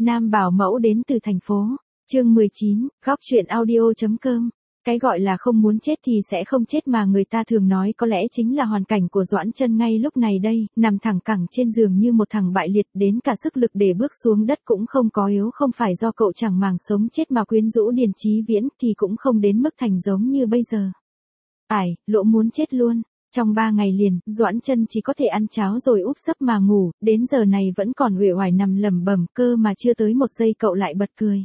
Nam bảo mẫu đến từ thành phố. Chương 19, góc truyện audio.com. Cái gọi là không muốn chết thì sẽ không chết mà người ta thường nói có lẽ chính là hoàn cảnh của Doãn Chân ngay lúc này đây, nằm thẳng cẳng trên giường như một thằng bại liệt, đến cả sức lực để bước xuống đất cũng không có, yếu không phải do cậu chẳng màng sống chết mà quyến rũ Điền Chí Viễn thì cũng không đến mức thành giống như bây giờ. Lỗ muốn chết luôn. Trong 3 ngày liền, Doãn Chân chỉ có thể ăn cháo rồi úp sấp mà ngủ, đến giờ này vẫn còn uể oải nằm lẩm bẩm, cơ mà chưa tới một giây cậu lại bật cười.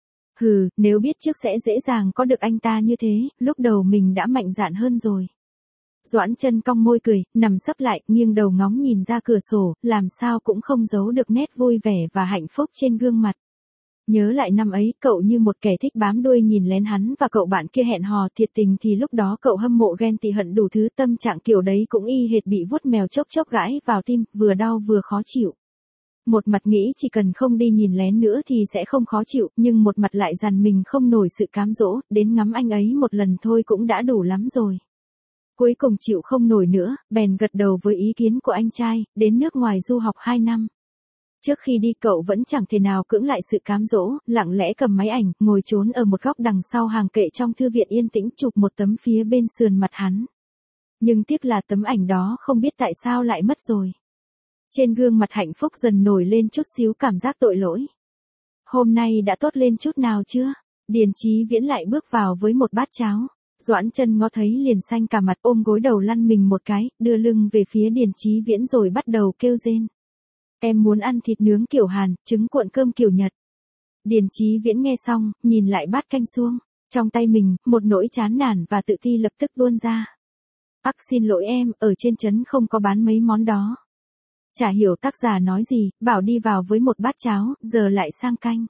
Nếu biết trước sẽ dễ dàng có được anh ta như thế, lúc đầu mình đã mạnh dạn hơn rồi. Doãn Chân cong môi cười, nằm sấp lại, nghiêng đầu ngóng nhìn ra cửa sổ, làm sao cũng không giấu được nét vui vẻ và hạnh phúc trên gương mặt. Nhớ lại năm ấy, cậu như một kẻ thích bám đuôi nhìn lén hắn và cậu bạn kia hẹn hò thiệt tình thì lúc đó cậu hâm mộ ghen tị hận đủ thứ, tâm trạng kiểu đấy cũng y hệt bị vuốt mèo chốc chốc gãi vào tim, vừa đau vừa khó chịu. Một mặt nghĩ chỉ cần không đi nhìn lén nữa thì sẽ không khó chịu, nhưng một mặt lại dằn mình không nổi sự cám dỗ, đến ngắm anh ấy một lần thôi cũng đã đủ lắm rồi. Cuối cùng chịu không nổi nữa, bèn gật đầu với ý kiến của anh trai, đến nước ngoài du học 2 năm. Trước khi đi cậu vẫn chẳng thể nào cưỡng lại sự cám dỗ, lặng lẽ cầm máy ảnh, ngồi trốn ở một góc đằng sau hàng kệ trong thư viện yên tĩnh chụp một tấm phía bên sườn mặt hắn. Nhưng tiếc là tấm ảnh đó không biết tại sao lại mất rồi. Trên gương mặt hạnh phúc dần nổi lên chút xíu cảm giác tội lỗi. Hôm nay đã tốt lên chút nào chưa? Điền Chí Viễn lại bước vào với một bát cháo. Doãn Chân ngó thấy liền xanh cả mặt, ôm gối đầu lăn mình một cái, đưa lưng về phía Điền Chí Viễn rồi bắt đầu kêu rên. Em muốn ăn thịt nướng kiểu Hàn, trứng cuộn cơm kiểu Nhật. Điền Chí Viễn nghe xong, nhìn lại bát canh suông. Trong tay mình, một nỗi chán nản và tự ti lập tức tuôn ra. Xin lỗi em, ở trên trấn không có bán mấy món đó. Chả hiểu tác giả nói gì, bảo đi vào với một bát cháo, giờ lại sang canh.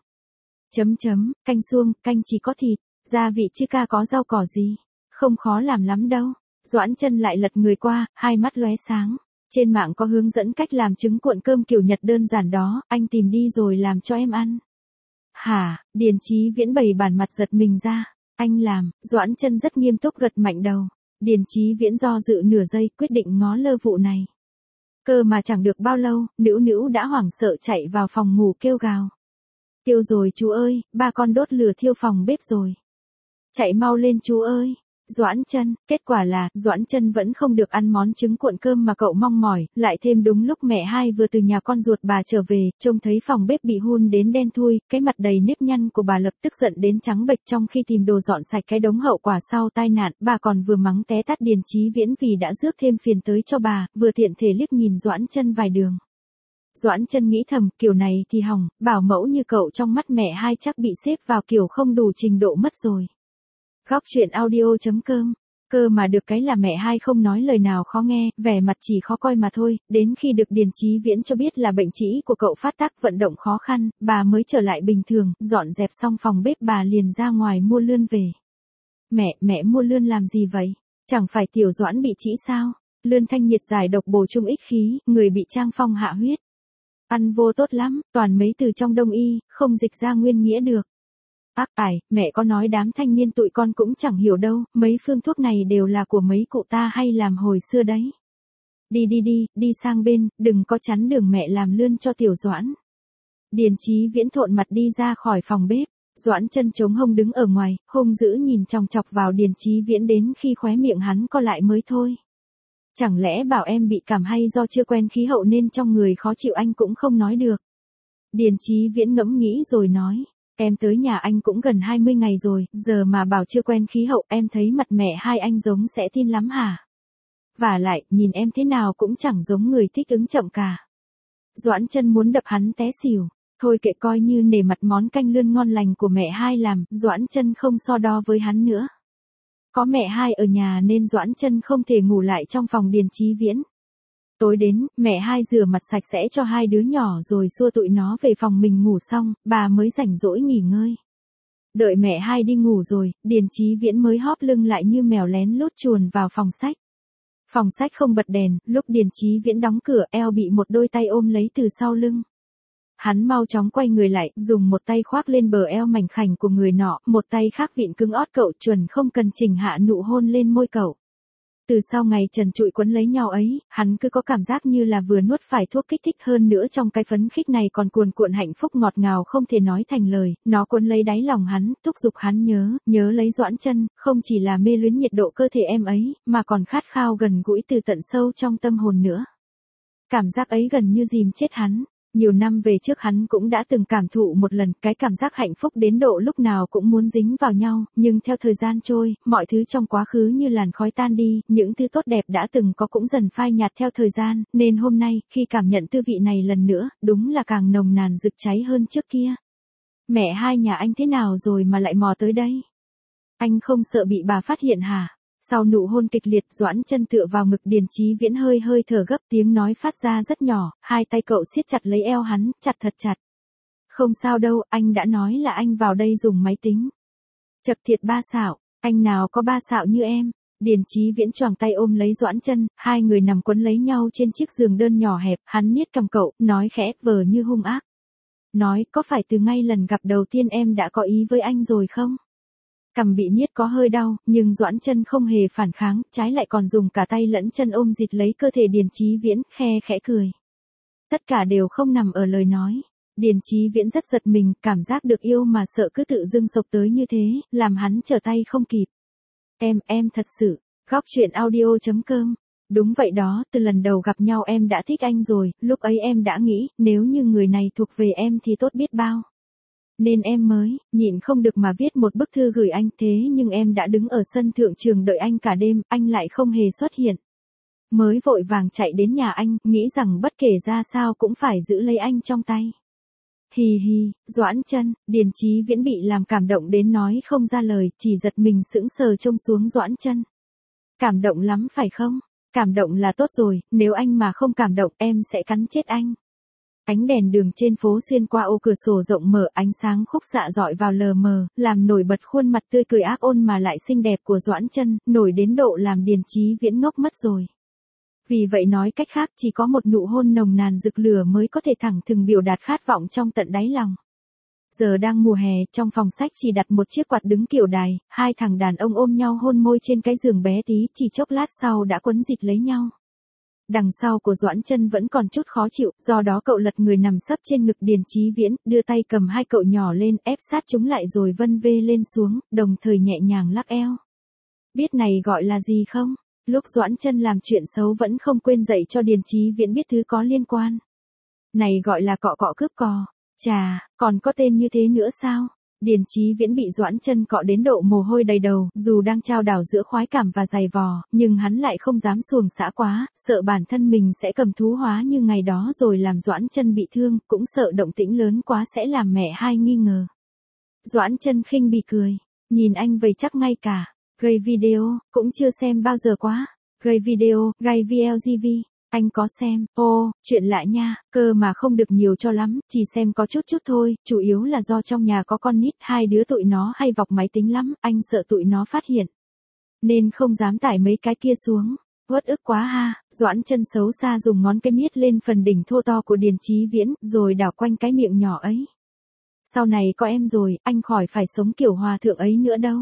Canh suông, canh chỉ có thịt, gia vị chứ ca có rau cỏ gì. Không khó làm lắm đâu. Doãn Chân lại lật người qua, hai mắt lóe sáng. Trên mạng có hướng dẫn cách làm trứng cuộn cơm kiểu Nhật đơn giản đó, anh tìm đi rồi làm cho em ăn. Hả? Điền Chí Viễn bày bản mặt giật mình ra. Anh làm? Doãn Chân rất nghiêm túc gật mạnh đầu. Điền Chí Viễn do dự nửa giây, quyết định ngó lơ vụ này. Cơ mà chẳng được bao lâu, Nữu Nữu đã hoảng sợ chạy vào phòng ngủ kêu gào. Tiêu rồi chú ơi, ba con đốt lửa thiêu phòng bếp rồi. Chạy mau lên chú ơi. Doãn Chân, kết quả là, Doãn Chân vẫn không được ăn món trứng cuộn cơm mà cậu mong mỏi, lại thêm đúng lúc mẹ hai vừa từ nhà con ruột bà trở về, trông thấy phòng bếp bị hun đến đen thui, cái mặt đầy nếp nhăn của bà lập tức giận đến trắng bệch, trong khi tìm đồ dọn sạch cái đống hậu quả sau tai nạn, bà còn vừa mắng té tát Điền Chí Viễn vì đã rước thêm phiền tới cho bà, vừa tiện thể liếc nhìn Doãn Chân vài đường. Doãn Chân nghĩ thầm, kiểu này thì hỏng, bảo mẫu như cậu trong mắt mẹ hai chắc bị xếp vào kiểu không đủ trình độ mất rồi. Góc truyện audio.com. Cơ mà được cái là mẹ hai không nói lời nào khó nghe, vẻ mặt chỉ khó coi mà thôi, đến khi được Điền Chí Viễn cho biết là bệnh trĩ của cậu phát tác vận động khó khăn, bà mới trở lại bình thường, dọn dẹp xong phòng bếp bà liền ra ngoài mua lươn về. Mẹ mua lươn làm gì vậy? Chẳng phải tiểu Doãn bị trĩ sao? Lươn thanh nhiệt giải độc bổ trung ích khí, người bị trang phong hạ huyết. Ăn vô tốt lắm, toàn mấy từ trong đông y, không dịch ra nguyên nghĩa được. Mẹ có nói đám thanh niên tụi con cũng chẳng hiểu đâu, mấy phương thuốc này đều là của mấy cụ ta hay làm hồi xưa đấy. Đi sang bên, đừng có chắn đường mẹ làm lươn cho tiểu Doãn. Điền Chí Viễn thộn mặt đi ra khỏi phòng bếp, Doãn Chân chống hông đứng ở ngoài, hung dữ nhìn chòng chọc vào Điền Chí Viễn đến khi khóe miệng hắn co lại mới thôi. Chẳng lẽ bảo em bị cảm hay do chưa quen khí hậu nên trong người khó chịu anh cũng không nói được. Điền Chí Viễn ngẫm nghĩ rồi nói. Em tới nhà anh cũng gần 20 ngày rồi, giờ mà bảo chưa quen khí hậu, em thấy mặt mẹ hai anh giống sẽ tin lắm hả? Vả lại, nhìn em thế nào cũng chẳng giống người thích ứng chậm cả. Doãn Chân muốn đập hắn té xỉu. Thôi kệ, coi như nể mặt món canh lươn ngon lành của mẹ hai làm, Doãn Chân không so đo với hắn nữa. Có mẹ hai ở nhà nên Doãn Chân không thể ngủ lại trong phòng Điền Chí Viễn. Tối đến, mẹ hai rửa mặt sạch sẽ cho hai đứa nhỏ rồi xua tụi nó về phòng mình ngủ xong, bà mới rảnh rỗi nghỉ ngơi. Đợi mẹ hai đi ngủ rồi, Điền Chí Viễn mới hóp lưng lại như mèo lén lút chuồn vào phòng sách. Phòng sách không bật đèn, lúc Điền Chí Viễn đóng cửa, eo bị một đôi tay ôm lấy từ sau lưng. Hắn mau chóng quay người lại, dùng một tay khoác lên bờ eo mảnh khảnh của người nọ, một tay khác vịn cứng ót cậu, chuẩn không cần chỉnh hạ nụ hôn lên môi cậu. Từ sau ngày trần trụi quấn lấy nhau ấy, hắn cứ có cảm giác như là vừa nuốt phải thuốc kích thích, hơn nữa trong cái phấn khích này còn cuồn cuộn hạnh phúc ngọt ngào không thể nói thành lời, nó cuốn lấy đáy lòng hắn, thúc giục hắn nhớ lấy Doãn Chân, không chỉ là mê luyến nhiệt độ cơ thể em ấy, mà còn khát khao gần gũi từ tận sâu trong tâm hồn nữa. Cảm giác ấy gần như dìm chết hắn. Nhiều năm về trước hắn cũng đã từng cảm thụ một lần cái cảm giác hạnh phúc đến độ lúc nào cũng muốn dính vào nhau, nhưng theo thời gian trôi, mọi thứ trong quá khứ như làn khói tan đi, những thứ tốt đẹp đã từng có cũng dần phai nhạt theo thời gian, nên hôm nay, khi cảm nhận tư vị này lần nữa, đúng là càng nồng nàn rực cháy hơn trước kia. Mẹ hai nhà anh thế nào rồi mà lại mò tới đây? Anh không sợ bị bà phát hiện hả? Sau nụ hôn kịch liệt, Doãn Chân tựa vào ngực Điền Chí Viễn hơi thở gấp, tiếng nói phát ra rất nhỏ, hai tay cậu siết chặt lấy eo hắn, chặt thật chặt. Không sao đâu, anh đã nói là anh vào đây dùng máy tính. Chật thiệt ba xạo, anh nào có ba xạo như em. Điền Chí Viễn choàng tay ôm lấy Doãn Chân, hai người nằm quấn lấy nhau trên chiếc giường đơn nhỏ hẹp, hắn niết cằm cậu, nói khẽ vờ như hung ác. Nói, có phải từ ngay lần gặp đầu tiên em đã có ý với anh rồi không? Cằm bị niết có hơi đau, nhưng Doãn Chân không hề phản kháng, trái lại còn dùng cả tay lẫn chân ôm dịt lấy cơ thể Điền Chí Viễn, khẽ cười. Tất cả đều không nằm ở lời nói. Điền Chí Viễn rất giật mình, cảm giác được yêu mà sợ cứ tự dưng sộc tới như thế, làm hắn trở tay không kịp. Em thật sự, Góc Chuyện Audio.com. Đúng vậy đó, từ lần đầu gặp nhau em đã thích anh rồi, lúc ấy em đã nghĩ, nếu như người này thuộc về em thì tốt biết bao. Nên em mới, nhịn không được mà viết một bức thư gửi anh, thế nhưng em đã đứng ở sân thượng trường đợi anh cả đêm, anh lại không hề xuất hiện. Mới vội vàng chạy đến nhà anh, nghĩ rằng bất kể ra sao cũng phải giữ lấy anh trong tay. Hi, Doãn Chân, Điền Chí Viễn bị làm cảm động đến nói không ra lời, chỉ giật mình sững sờ trông xuống Doãn Chân. Cảm động lắm phải không? Cảm động là tốt rồi, nếu anh mà không cảm động em sẽ cắn chết anh. Ánh đèn đường trên phố xuyên qua ô cửa sổ rộng mở, ánh sáng khúc xạ rọi vào lờ mờ, làm nổi bật khuôn mặt tươi cười ác ôn mà lại xinh đẹp của Doãn Chân, nổi đến độ làm Điền Chí Viễn ngốc mất rồi. Vì vậy nói cách khác, chỉ có một nụ hôn nồng nàn rực lửa mới có thể thẳng thừng biểu đạt khát vọng trong tận đáy lòng. Giờ đang mùa hè, trong phòng sách chỉ đặt một chiếc quạt đứng kiểu đài, hai thằng đàn ông ôm nhau hôn môi trên cái giường bé tí, chỉ chốc lát sau đã quấn dịt lấy nhau. Đằng sau của Doãn Chân vẫn còn chút khó chịu, do đó cậu lật người nằm sấp trên ngực Điền Chí Viễn, đưa tay cầm hai cậu nhỏ lên, ép sát chúng lại rồi vân vê lên xuống, đồng thời nhẹ nhàng lắc eo. Biết này gọi là gì không? Lúc Doãn Chân làm chuyện xấu vẫn không quên dạy cho Điền Chí Viễn biết thứ có liên quan. Này gọi là cọ cọ cướp cò. Chà, còn có tên như thế nữa sao? Điền Chí Viễn bị Doãn Chân cọ đến độ mồ hôi đầy đầu, dù đang chao đảo giữa khoái cảm và giày vò, nhưng hắn lại không dám xuồng xã quá, sợ bản thân mình sẽ cầm thú hóa như ngày đó rồi làm Doãn Chân bị thương, cũng sợ động tĩnh lớn quá sẽ làm mẹ hai nghi ngờ. Doãn Chân khinh bỉ cười, nhìn anh vậy chắc ngay cả gây video cũng chưa xem bao giờ quá. Gây video, gây VLGV. Anh có xem, chuyện lạ nha, cơ mà không được nhiều cho lắm, chỉ xem có chút thôi, chủ yếu là do trong nhà có con nít, hai đứa tụi nó hay vọc máy tính lắm, anh sợ tụi nó phát hiện. Nên không dám tải mấy cái kia xuống. Uất ức quá ha. Doãn Chân xấu xa dùng ngón cái miết lên phần đỉnh thô to của Điền Chí Viễn, rồi đảo quanh cái miệng nhỏ ấy. Sau này có em rồi, anh khỏi phải sống kiểu hòa thượng ấy nữa đâu.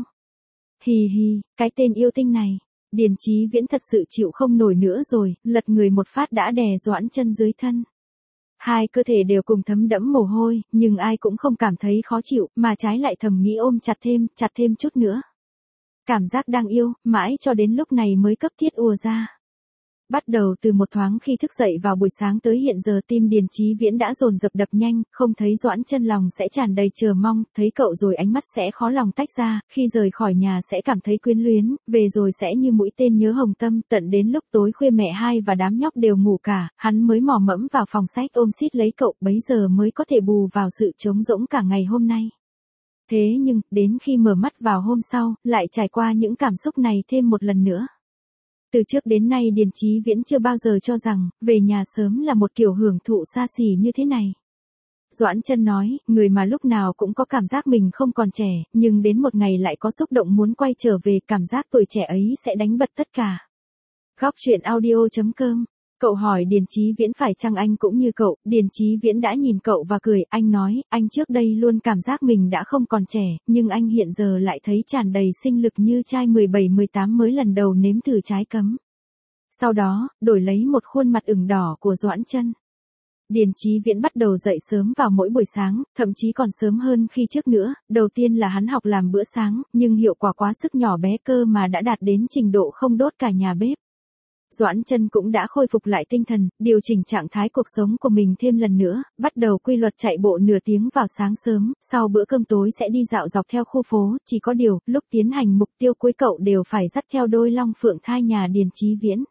Hi, cái tên yêu tinh này. Điền Chí Viễn thật sự chịu không nổi nữa rồi, lật người một phát đã đè Doãn Chân dưới thân. Hai cơ thể đều cùng thấm đẫm mồ hôi, nhưng ai cũng không cảm thấy khó chịu, mà trái lại thầm nghĩ ôm chặt thêm chút nữa. Cảm giác đang yêu, mãi cho đến lúc này mới cấp thiết ùa ra. Bắt đầu từ một thoáng khi thức dậy vào buổi sáng tới hiện giờ tim Điền Chí Viễn đã dồn dập đập nhanh, không thấy Doãn Chân lòng sẽ tràn đầy chờ mong, thấy cậu rồi ánh mắt sẽ khó lòng tách ra, khi rời khỏi nhà sẽ cảm thấy quyến luyến, về rồi sẽ như mũi tên nhớ hồng tâm, tận đến lúc tối khuya mẹ hai và đám nhóc đều ngủ cả, hắn mới mò mẫm vào phòng sách ôm xít lấy cậu, bấy giờ mới có thể bù vào sự trống rỗng cả ngày hôm nay. Thế nhưng, đến khi mở mắt vào hôm sau, lại trải qua những cảm xúc này thêm một lần nữa. Từ trước đến nay Điền Chí Viễn chưa bao giờ cho rằng, về nhà sớm là một kiểu hưởng thụ xa xỉ như thế này. Doãn Chân nói, người mà lúc nào cũng có cảm giác mình không còn trẻ, nhưng đến một ngày lại có xúc động muốn quay trở về, cảm giác tuổi trẻ ấy sẽ đánh bật tất cả. Góc Chuyện Audio.com Cậu hỏi Điền Chí Viễn phải chăng anh cũng như cậu, Điền Chí Viễn đã nhìn cậu và cười, anh nói, anh trước đây luôn cảm giác mình đã không còn trẻ, nhưng anh hiện giờ lại thấy tràn đầy sinh lực như trai 17-18 mới lần đầu nếm thử trái cấm. Sau đó, đổi lấy một khuôn mặt ửng đỏ của Doãn Chân. Điền Chí Viễn bắt đầu dậy sớm vào mỗi buổi sáng, thậm chí còn sớm hơn khi trước nữa, đầu tiên là hắn học làm bữa sáng, nhưng hiệu quả quá sức nhỏ bé cơ mà đã đạt đến trình độ không đốt cả nhà bếp. Doãn Chân cũng đã khôi phục lại tinh thần, điều chỉnh trạng thái cuộc sống của mình thêm lần nữa, bắt đầu quy luật chạy bộ nửa tiếng vào sáng sớm, sau bữa cơm tối sẽ đi dạo dọc theo khu phố, chỉ có điều, lúc tiến hành mục tiêu cuối cậu đều phải dắt theo đôi long phượng thai nhà Điền Chí Viễn.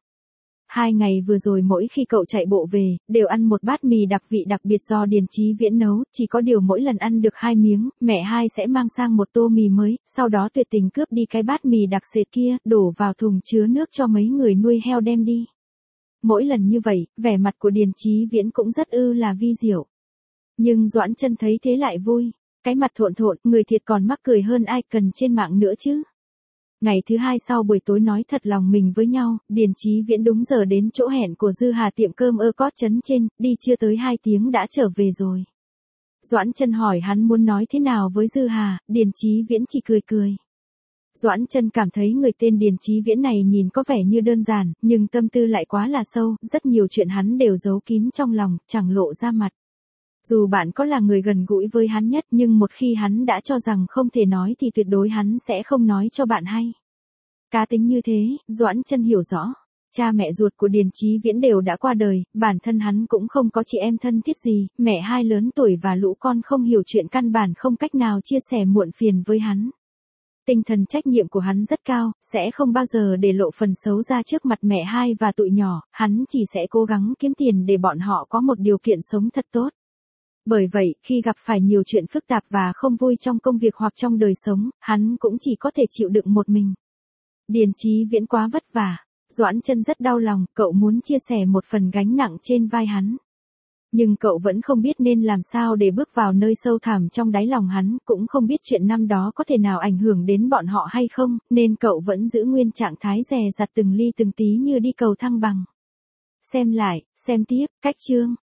2 ngày vừa rồi mỗi khi cậu chạy bộ về, đều ăn một bát mì đặc vị đặc biệt do Điền Chí Viễn nấu, chỉ có điều mỗi lần ăn được 2 miếng, mẹ hai sẽ mang sang một tô mì mới, sau đó tuyệt tình cướp đi cái bát mì đặc sệt kia, đổ vào thùng chứa nước cho mấy người nuôi heo đem đi. Mỗi lần như vậy, vẻ mặt của Điền Chí Viễn cũng rất là vi diệu. Nhưng Doãn Chân thấy thế lại vui, cái mặt thộn thộn, người thiệt còn mắc cười hơn ai cần trên mạng nữa chứ. Ngày thứ 2 sau buổi tối nói thật lòng mình với nhau, Điền Chí Viễn đúng giờ đến chỗ hẹn của Dư Hà tiệm cơm Cót trấn trên, đi chưa tới 2 tiếng đã trở về rồi. Doãn Chân hỏi hắn muốn nói thế nào với Dư Hà, Điền Chí Viễn chỉ cười cười. Doãn Chân cảm thấy người tên Điền Chí Viễn này nhìn có vẻ như đơn giản, nhưng tâm tư lại quá là sâu, rất nhiều chuyện hắn đều giấu kín trong lòng, chẳng lộ ra mặt. Dù bạn có là người gần gũi với hắn nhất, nhưng một khi hắn đã cho rằng không thể nói thì tuyệt đối hắn sẽ không nói cho bạn hay. Cá tính như thế, Doãn Chân hiểu rõ. Cha mẹ ruột của Điền Chí Viễn đều đã qua đời, bản thân hắn cũng không có chị em thân thiết gì, mẹ hai lớn tuổi và lũ con không hiểu chuyện căn bản không cách nào chia sẻ muộn phiền với hắn. Tinh thần trách nhiệm của hắn rất cao, sẽ không bao giờ để lộ phần xấu ra trước mặt mẹ hai và tụi nhỏ, hắn chỉ sẽ cố gắng kiếm tiền để bọn họ có một điều kiện sống thật tốt. Bởi vậy, khi gặp phải nhiều chuyện phức tạp và không vui trong công việc hoặc trong đời sống, hắn cũng chỉ có thể chịu đựng một mình. Điền Chí Viễn quá vất vả, Doãn Chân rất đau lòng, cậu muốn chia sẻ một phần gánh nặng trên vai hắn. Nhưng cậu vẫn không biết nên làm sao để bước vào nơi sâu thẳm trong đáy lòng hắn, cũng không biết chuyện năm đó có thể nào ảnh hưởng đến bọn họ hay không, nên cậu vẫn giữ nguyên trạng thái dè dặt từng ly từng tí như đi cầu thăng bằng. Xem lại, xem tiếp, cách chương.